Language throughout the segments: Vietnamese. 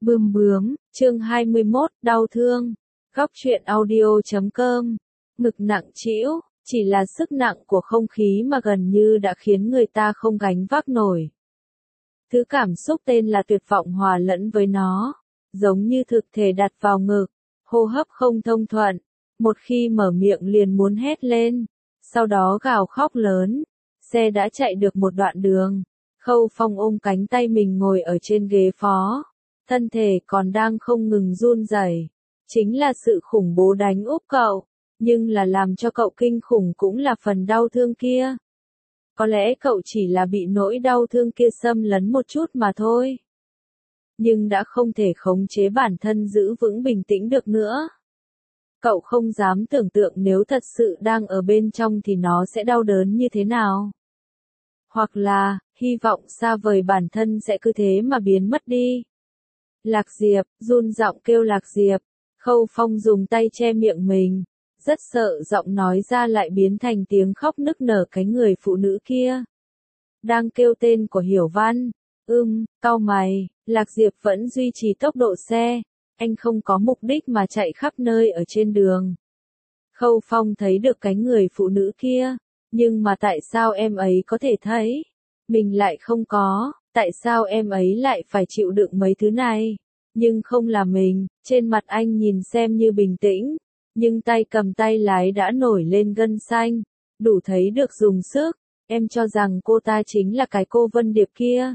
Bươm bướm, chương 21, đau thương. Góc truyện audio.com. Ngực nặng trĩu, chỉ là sức nặng của không khí mà gần như đã khiến người ta không gánh vác nổi. Thứ cảm xúc tên là tuyệt vọng hòa lẫn với nó, giống như thực thể đặt vào ngực, hô hấp không thông thuận, một khi mở miệng liền muốn hét lên, sau đó gào khóc lớn. Xe đã chạy được một đoạn đường, Khâu Phong ôm cánh tay mình ngồi ở trên ghế phó, thân thể còn đang không ngừng run rẩy. Chính là sự khủng bố đánh úp cậu, nhưng là làm cho cậu kinh khủng cũng là phần đau thương kia. Có lẽ cậu chỉ là bị nỗi đau thương kia xâm lấn một chút mà thôi. Nhưng đã không thể khống chế bản thân giữ vững bình tĩnh được nữa. Cậu không dám tưởng tượng nếu thật sự đang ở bên trong thì nó sẽ đau đớn như thế nào. Hoặc là, hy vọng xa vời bản thân sẽ cứ thế mà biến mất đi. Lạc Diệp, run giọng kêu Lạc Diệp. Khâu Phong dùng tay che miệng mình, rất sợ giọng nói ra lại biến thành tiếng khóc nức nở cái người phụ nữ kia. Đang kêu tên của Hiểu Văn. Cau mày, Lạc Diệp vẫn duy trì tốc độ xe, anh không có mục đích mà chạy khắp nơi ở trên đường. Khâu Phong thấy được cái người phụ nữ kia, nhưng mà tại sao em ấy có thể thấy? Mình lại không có, tại sao em ấy lại phải chịu đựng mấy thứ này? Nhưng không là mình, trên mặt anh nhìn xem như bình tĩnh, nhưng tay cầm tay lái đã nổi lên gân xanh, đủ thấy được dùng sức. Em cho rằng cô ta chính là cái cô Vân Điệp kia.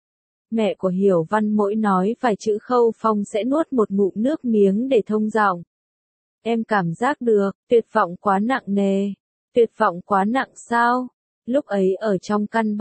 Mẹ của Hiểu Văn mỗi nói vài chữ Khâu Phong sẽ nuốt một ngụm nước miếng để thông giọng. Em cảm giác được, tuyệt vọng quá nặng nề. Tuyệt vọng quá nặng sao? Lúc ấy ở trong căn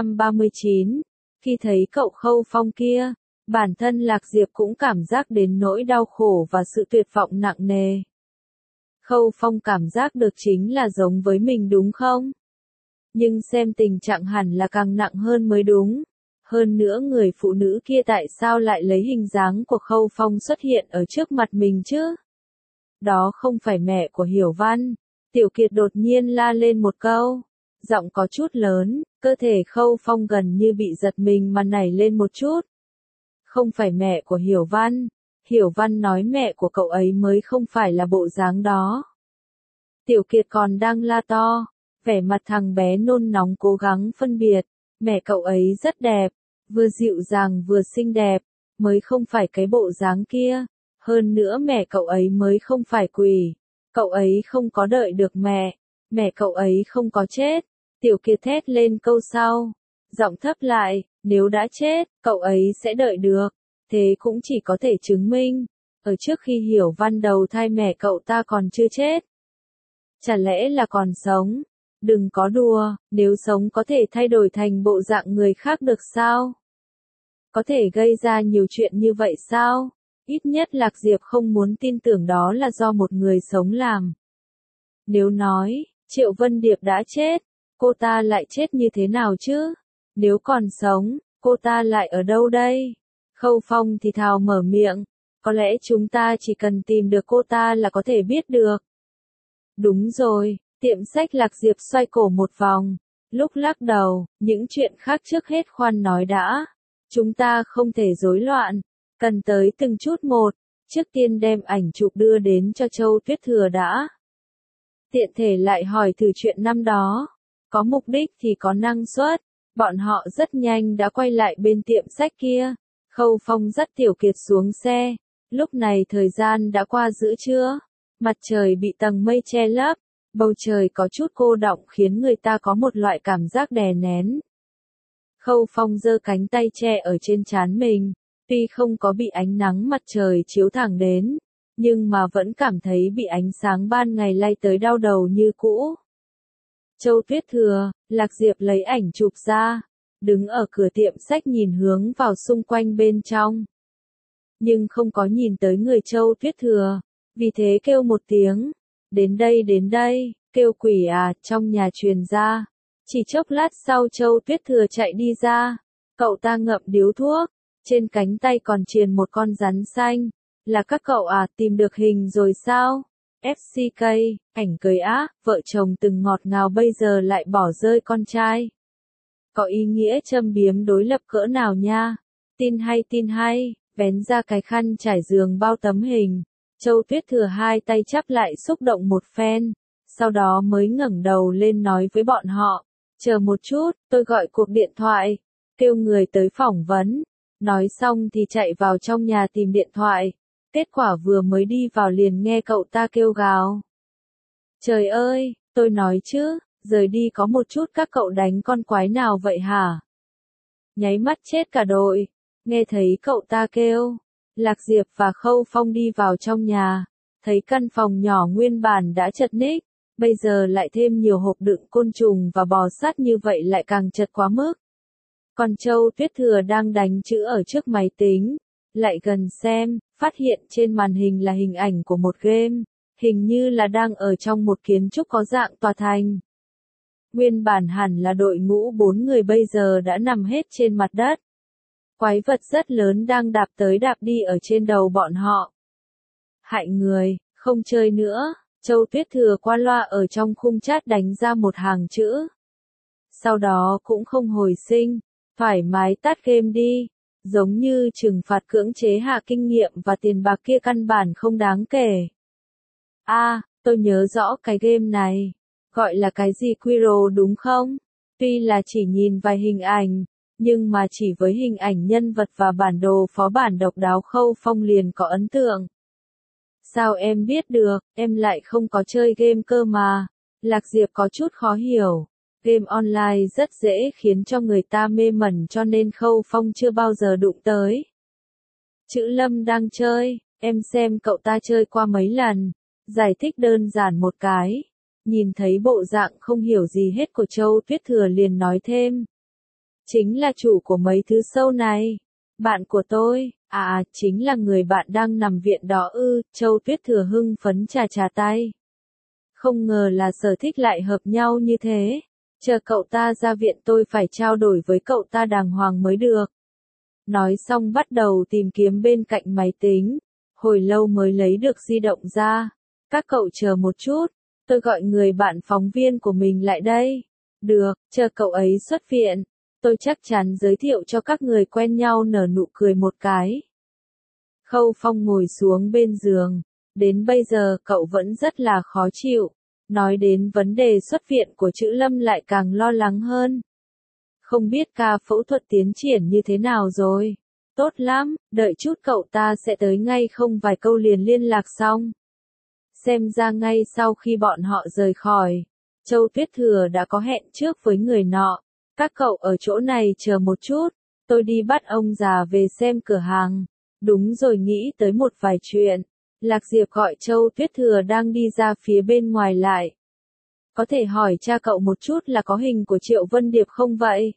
339, khi thấy cậu Khâu Phong kia, bản thân Lạc Diệp cũng cảm giác đến nỗi đau khổ và sự tuyệt vọng nặng nề. Khâu Phong cảm giác được chính là giống với mình đúng không? Nhưng xem tình trạng hẳn là càng nặng hơn mới đúng. Hơn nữa người phụ nữ kia tại sao lại lấy hình dáng của Khâu Phong xuất hiện ở trước mặt mình chứ? Đó không phải mẹ của Hiểu Văn. Tiểu Kiệt đột nhiên la lên một câu, giọng có chút lớn, cơ thể Khâu Phong gần như bị giật mình mà nảy lên một chút. Không phải mẹ của Hiểu Văn. Hiểu Văn nói mẹ của cậu ấy mới không phải là bộ dáng đó. Tiểu Kiệt còn đang la to, vẻ mặt thằng bé nôn nóng cố gắng phân biệt, mẹ cậu ấy rất đẹp, vừa dịu dàng vừa xinh đẹp, mới không phải cái bộ dáng kia, hơn nữa mẹ cậu ấy mới không phải quỷ, cậu ấy không có đợi được mẹ cậu ấy không có chết. Tiểu Kiệt thét lên câu sau, giọng thấp lại, nếu đã chết, cậu ấy sẽ đợi được, thế cũng chỉ có thể chứng minh, ở trước khi Hiểu Văn đầu thai mẹ cậu ta còn chưa chết. Chả lẽ là còn sống? Đừng có đùa, nếu sống có thể thay đổi thành bộ dạng người khác được sao? Có thể gây ra nhiều chuyện như vậy sao? Ít nhất Lạc Diệp không muốn tin tưởng đó là do một người sống làm. Nếu nói, Triệu Vân Điệp đã chết, cô ta lại chết như thế nào chứ? Nếu còn sống, cô ta lại ở đâu đây? Khâu Phong thì thào mở miệng, có lẽ chúng ta chỉ cần tìm được cô ta là có thể biết được. Đúng rồi, tiệm sách Lạc Diệp xoay cổ một vòng, lúc lắc đầu, những chuyện khác trước hết khoan nói đã. Chúng ta không thể rối loạn, cần tới từng chút một, trước tiên đem ảnh chụp đưa đến cho Châu Tuyết Thừa đã. Tiện thể lại hỏi thử chuyện năm đó, có mục đích thì có năng suất, bọn họ rất nhanh đã quay lại bên tiệm sách kia. Khâu Phong dắt Tiểu Kiệt xuống xe, lúc này thời gian đã qua giữa trưa, mặt trời bị tầng mây che lấp, bầu trời có chút cô đọng khiến người ta có một loại cảm giác đè nén. Khâu Phong giơ cánh tay che ở trên trán mình, tuy không có bị ánh nắng mặt trời chiếu thẳng đến, nhưng mà vẫn cảm thấy bị ánh sáng ban ngày lay tới đau đầu như cũ. Châu Tuyết Thừa, Lạc Diệp lấy ảnh chụp ra, đứng ở cửa tiệm sách nhìn hướng vào xung quanh bên trong. Nhưng không có nhìn tới người Châu Tuyết Thừa, vì thế kêu một tiếng, đến đây, kêu quỷ à, trong nhà truyền ra. Chỉ chốc lát sau Châu Tuyết Thừa chạy đi ra, cậu ta ngậm điếu thuốc, trên cánh tay còn triền một con rắn xanh, là các cậu à, tìm được hình rồi sao? FCK, ảnh cười á, vợ chồng từng ngọt ngào bây giờ lại bỏ rơi con trai. Có ý nghĩa châm biếm đối lập cỡ nào nha? Tin hay, vén ra cái khăn trải giường bao tấm hình. Châu Tuyết Thừa hai tay chắp lại xúc động một phen, sau đó mới ngẩng đầu lên nói với bọn họ, chờ một chút, tôi gọi cuộc điện thoại, kêu người tới phỏng vấn. Nói xong thì chạy vào trong nhà tìm điện thoại, kết quả vừa mới đi vào liền nghe cậu ta kêu gào. Trời ơi, tôi nói chứ, rời đi có một chút các cậu đánh con quái nào vậy hả? Nháy mắt chết cả đội, nghe thấy cậu ta kêu. Lạc Diệp và Khâu Phong đi vào trong nhà, thấy căn phòng nhỏ nguyên bản đã chật ních, bây giờ lại thêm nhiều hộp đựng côn trùng và bò sát như vậy lại càng chật quá mức. Còn Châu Tuyết Thừa đang đánh chữ ở trước máy tính, lại gần xem, phát hiện trên màn hình là hình ảnh của một game, hình như là đang ở trong một kiến trúc có dạng tòa thành. Nguyên bản hẳn là đội ngũ 4 người bây giờ đã nằm hết trên mặt đất. Quái vật rất lớn đang đạp tới đạp đi ở trên đầu bọn họ. Hại người, không chơi nữa, Châu Tuyết Thừa qua loa ở trong khung chat đánh ra một hàng chữ. Sau đó cũng không hồi sinh, thoải mái tắt game đi, giống như trừng phạt cưỡng chế hạ kinh nghiệm và tiền bạc kia căn bản không đáng kể. Tôi nhớ rõ cái game này, gọi là cái gì Quiro đúng không? Tuy là chỉ nhìn vài hình ảnh, nhưng mà chỉ với hình ảnh nhân vật và bản đồ phó bản độc đáo Khâu Phong liền có ấn tượng. Sao em biết được, em lại không có chơi game cơ mà. Lạc Diệp có chút khó hiểu. Game online rất dễ khiến cho người ta mê mẩn cho nên Khâu Phong chưa bao giờ đụng tới. Chữ Lâm đang chơi, em xem cậu ta chơi qua mấy lần, giải thích đơn giản một cái. Nhìn thấy bộ dạng không hiểu gì hết của Châu Tuyết Thừa liền nói thêm. Chính là chủ của mấy thứ sâu này. Bạn của tôi, chính là người bạn đang nằm viện đó ư, Châu Tuyết Thừa hưng phấn chà chà tay. Không ngờ là sở thích lại hợp nhau như thế. Chờ cậu ta ra viện tôi phải trao đổi với cậu ta đàng hoàng mới được. Nói xong bắt đầu tìm kiếm bên cạnh máy tính. Hồi lâu mới lấy được di động ra. Các cậu chờ một chút, tôi gọi người bạn phóng viên của mình lại đây. Được, chờ cậu ấy xuất viện. Tôi chắc chắn giới thiệu cho các người quen nhau nở nụ cười một cái. Khâu Phong ngồi xuống bên giường. Đến bây giờ cậu vẫn rất là khó chịu. Nói đến vấn đề xuất viện của Chữ Lâm lại càng lo lắng hơn. Không biết ca phẫu thuật tiến triển như thế nào rồi. Tốt lắm, đợi chút cậu ta sẽ tới ngay không vài câu liền liên lạc xong. Xem ra ngay sau khi bọn họ rời khỏi, Châu Tuyết Thừa đã có hẹn trước với người nọ. Các cậu ở chỗ này chờ một chút, tôi đi bắt ông già về xem cửa hàng. Đúng rồi, nghĩ tới một vài chuyện. Lạc Diệp gọi Châu Tuyết Thừa đang đi ra phía bên ngoài lại. Có thể hỏi cha cậu một chút là có hình của Triệu Vân Điệp không vậy?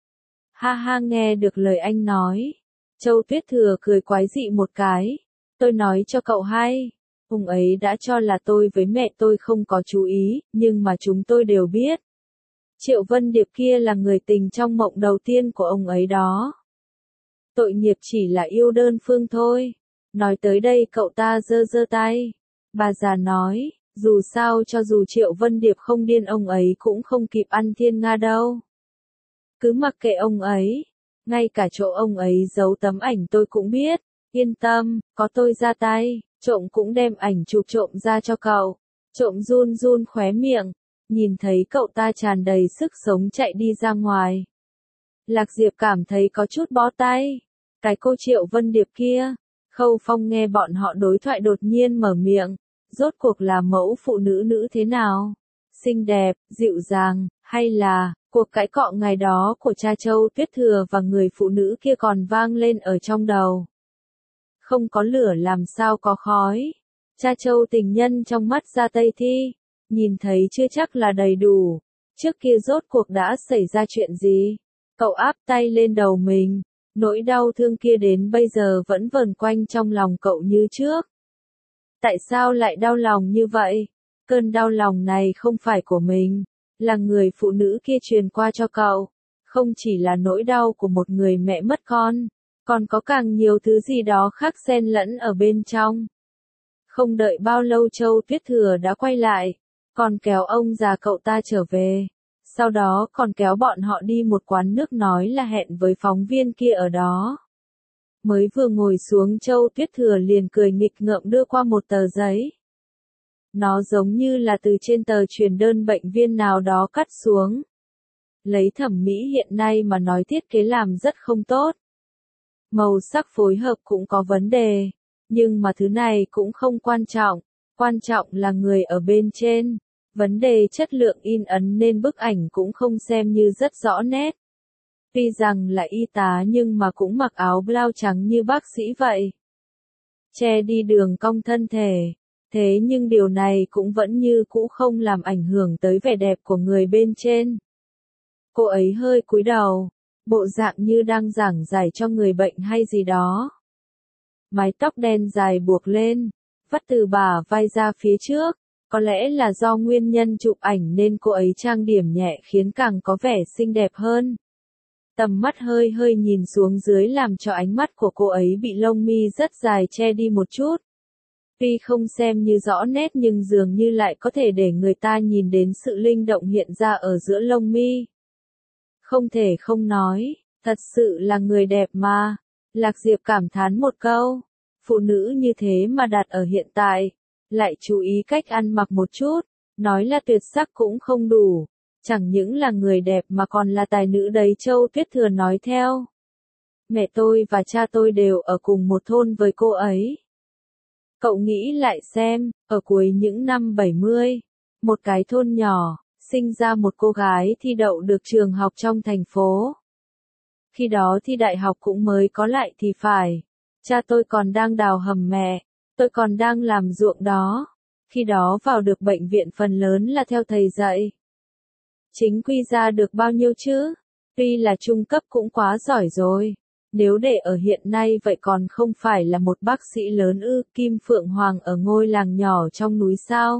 Ha ha, nghe được lời anh nói. Châu Tuyết Thừa cười quái dị một cái. Tôi nói cho cậu hay. Ông ấy đã cho là tôi với mẹ tôi không có chú ý, nhưng mà chúng tôi đều biết. Triệu Vân Điệp kia là người tình trong mộng đầu tiên của ông ấy đó. Tội nghiệp chỉ là yêu đơn phương thôi. Nói tới đây cậu ta giơ giơ tay. Bà già nói, dù sao cho dù Triệu Vân Điệp không điên ông ấy cũng không kịp ăn thiên nga đâu. Cứ mặc kệ ông ấy. Ngay cả chỗ ông ấy giấu tấm ảnh tôi cũng biết. Yên tâm, có tôi ra tay, trộm cũng đem ảnh chụp trộm ra cho cậu. Trộm run run khóe miệng. Nhìn thấy cậu ta tràn đầy sức sống chạy đi ra ngoài. Lạc Diệp cảm thấy có chút bó tay. Cái cô Triệu Vân Điệp kia. Khâu Phong nghe bọn họ đối thoại đột nhiên mở miệng. Rốt cuộc là mẫu phụ nữ nữ thế nào? Xinh đẹp, dịu dàng, hay là cuộc cãi cọ ngày đó của cha Châu Tuyết Thừa và người phụ nữ kia còn vang lên ở trong đầu. Không có lửa làm sao có khói. Cha Châu tình nhân trong mắt ra Tây Thi. Nhìn thấy chưa chắc là đầy đủ. Trước kia rốt cuộc đã xảy ra chuyện gì? Cậu áp tay lên đầu mình. Nỗi đau thương kia đến bây giờ vẫn vờn quanh trong lòng cậu như trước. Tại sao lại đau lòng như vậy? Cơn đau lòng này không phải của mình, là người phụ nữ kia truyền qua cho cậu. Không chỉ là nỗi đau của một người mẹ mất con, còn có càng nhiều thứ gì đó khác xen lẫn ở bên trong. Không đợi bao lâu Châu Tuyết Thừa đã quay lại, còn kéo ông già cậu ta trở về. Sau đó còn kéo bọn họ đi một quán nước nói là hẹn với phóng viên kia ở đó. Mới vừa ngồi xuống Châu Tuyết Thừa liền cười nghịch ngợm đưa qua một tờ giấy. Nó giống như là từ trên tờ truyền đơn bệnh viên nào đó cắt xuống. Lấy thẩm mỹ hiện nay mà nói thiết kế làm rất không tốt. Màu sắc phối hợp cũng có vấn đề, nhưng mà thứ này cũng không quan trọng là người ở bên trên. Vấn đề chất lượng in ấn nên bức ảnh cũng không xem như rất rõ nét. Tuy rằng là y tá nhưng mà cũng mặc áo blau trắng như bác sĩ vậy. Che đi đường cong thân thể. Thế nhưng điều này cũng vẫn như cũ không làm ảnh hưởng tới vẻ đẹp của người bên trên. Cô ấy hơi cúi đầu, bộ dạng như đang giảng giải cho người bệnh hay gì đó. Mái tóc đen dài buộc lên, vắt từ bả vai ra phía trước. Có lẽ là do nguyên nhân chụp ảnh nên cô ấy trang điểm nhẹ khiến càng có vẻ xinh đẹp hơn. Tầm mắt hơi hơi nhìn xuống dưới làm cho ánh mắt của cô ấy bị lông mi rất dài che đi một chút. Tuy không xem như rõ nét nhưng dường như lại có thể để người ta nhìn đến sự linh động hiện ra ở giữa lông mi. Không thể không nói, thật sự là người đẹp mà. Lạc Diệp cảm thán một câu, phụ nữ như thế mà đặt ở hiện tại, lại chú ý cách ăn mặc một chút, nói là tuyệt sắc cũng không đủ, chẳng những là người đẹp mà còn là tài nữ đấy. Châu Tuyết Thừa nói theo. Mẹ tôi và cha tôi đều ở cùng một thôn với cô ấy. Cậu nghĩ lại xem, ở cuối những năm 70, một cái thôn nhỏ, sinh ra một cô gái thi đậu được trường học trong thành phố. Khi đó thi đại học cũng mới có lại thì phải. Cha tôi còn đang đào hầm mẹ, tôi còn đang làm ruộng đó. Khi đó vào được bệnh viện phần lớn là theo thầy dạy. Chính quy ra được bao nhiêu chứ? Tuy là trung cấp cũng quá giỏi rồi. Nếu để ở hiện nay vậy còn không phải là một bác sĩ lớn ư? Kim Phượng Hoàng ở ngôi làng nhỏ trong núi sao?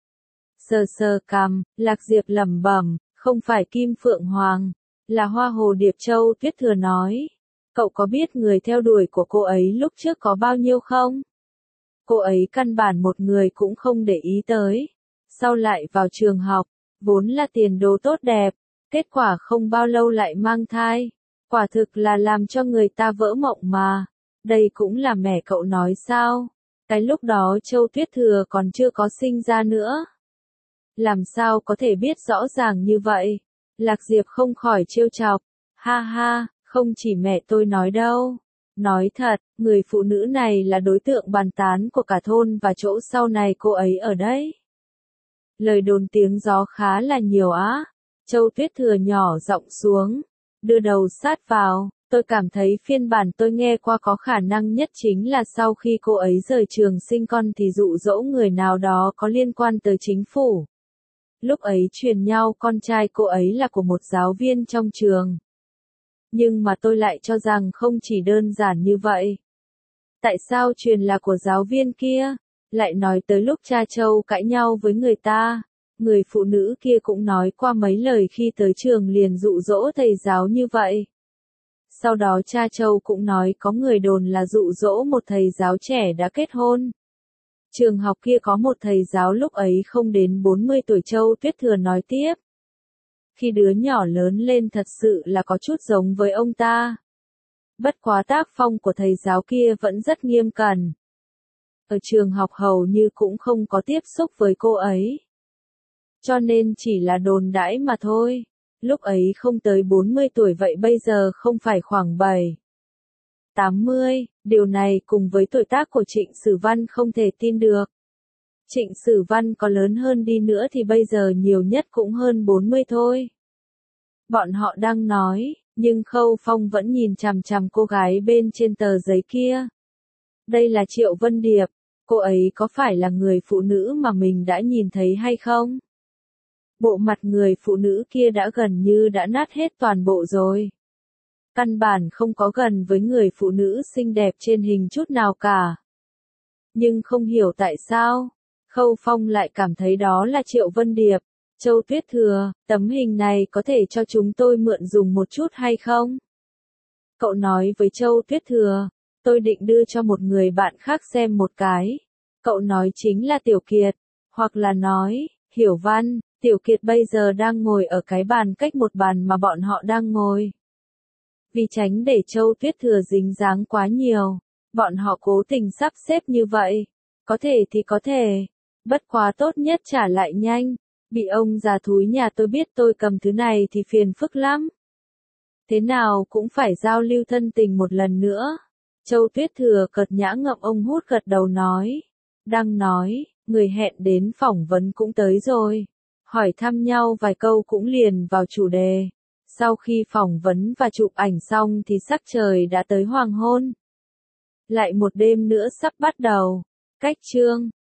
Sờ sờ cằm, Lạc Diệp lẩm bẩm, không phải Kim Phượng Hoàng, là Hoa Hồ Điệp. Châu Tuyết Thừa nói. Cậu có biết người theo đuổi của cô ấy lúc trước có bao nhiêu không? Cô ấy căn bản một người cũng không để ý tới. Sau lại vào trường học, vốn là tiền đồ tốt đẹp, kết quả không bao lâu lại mang thai. Quả thực là làm cho người ta vỡ mộng mà. Đây cũng là mẹ cậu nói sao? Cái lúc đó Châu Tuyết Thừa còn chưa có sinh ra nữa. Làm sao có thể biết rõ ràng như vậy? Lạc Diệp không khỏi trêu chọc. Ha ha, không chỉ mẹ tôi nói đâu. Nói thật, người phụ nữ này là đối tượng bàn tán của cả thôn và chỗ sau này cô ấy ở đấy. Lời đồn tiếng gió khá là nhiều á. Châu Tuyết Thừa nhỏ giọng xuống, đưa đầu sát vào. Tôi cảm thấy phiên bản tôi nghe qua có khả năng nhất chính là sau khi cô ấy rời trường sinh con thì dụ dỗ người nào đó có liên quan tới chính phủ. Lúc ấy truyền nhau con trai cô ấy là của một giáo viên trong trường. Nhưng mà tôi lại cho rằng không chỉ đơn giản như vậy. Tại sao truyền là của giáo viên kia? Lại nói tới lúc cha Châu cãi nhau với người ta, người phụ nữ kia cũng nói qua mấy lời khi tới trường liền dụ dỗ thầy giáo như vậy. Sau đó cha Châu cũng nói có người đồn là dụ dỗ một thầy giáo trẻ đã kết hôn. Trường học kia có một thầy giáo lúc ấy không đến 40 tuổi. Châu Tuyết Thừa nói tiếp. Khi đứa nhỏ lớn lên thật sự là có chút giống với ông ta. Bất quá tác phong của thầy giáo kia vẫn rất nghiêm cẩn. Ở trường học hầu như cũng không có tiếp xúc với cô ấy. Cho nên chỉ là đồn đãi mà thôi. Lúc ấy không tới 40 tuổi vậy bây giờ không phải khoảng 7, 80, điều này cùng với tuổi tác của Trịnh Sử Văn không thể tin được. Trịnh Sử Văn có lớn hơn đi nữa thì bây giờ nhiều nhất cũng hơn 40 thôi. Bọn họ đang nói, nhưng Khâu Phong vẫn nhìn chằm chằm cô gái bên trên tờ giấy kia. Đây là Triệu Vân Điệp, cô ấy có phải là người phụ nữ mà mình đã nhìn thấy hay không? Bộ mặt người phụ nữ kia đã gần như đã nát hết toàn bộ rồi. Căn bản không có gần với người phụ nữ xinh đẹp trên hình chút nào cả. Nhưng không hiểu tại sao, Khâu Phong lại cảm thấy đó là Triệu Vân Điệp. Châu Tuyết Thừa, tấm hình này có thể cho chúng tôi mượn dùng một chút hay không? Cậu nói với Châu Tuyết Thừa, tôi định đưa cho một người bạn khác xem một cái. Cậu nói chính là Tiểu Kiệt, hoặc là nói, Hiểu Văn. Tiểu Kiệt bây giờ đang ngồi ở cái bàn cách một bàn mà bọn họ đang ngồi. Vì tránh để Châu Tuyết Thừa dính dáng quá nhiều, bọn họ cố tình sắp xếp như vậy. Có thể thì có thể, bất quá tốt nhất trả lại nhanh. Bị ông già thúi nhà tôi biết tôi cầm thứ này thì phiền phức lắm. Thế nào cũng phải giao lưu thân tình một lần nữa. Châu Tuyết Thừa cợt nhã ngậm ông hút gật đầu nói. Đang nói, người hẹn đến phỏng vấn cũng tới rồi. Hỏi thăm nhau vài câu cũng liền vào chủ đề. Sau khi phỏng vấn và chụp ảnh xong thì sắc trời đã tới hoàng hôn. Lại một đêm nữa sắp bắt đầu. Cách chương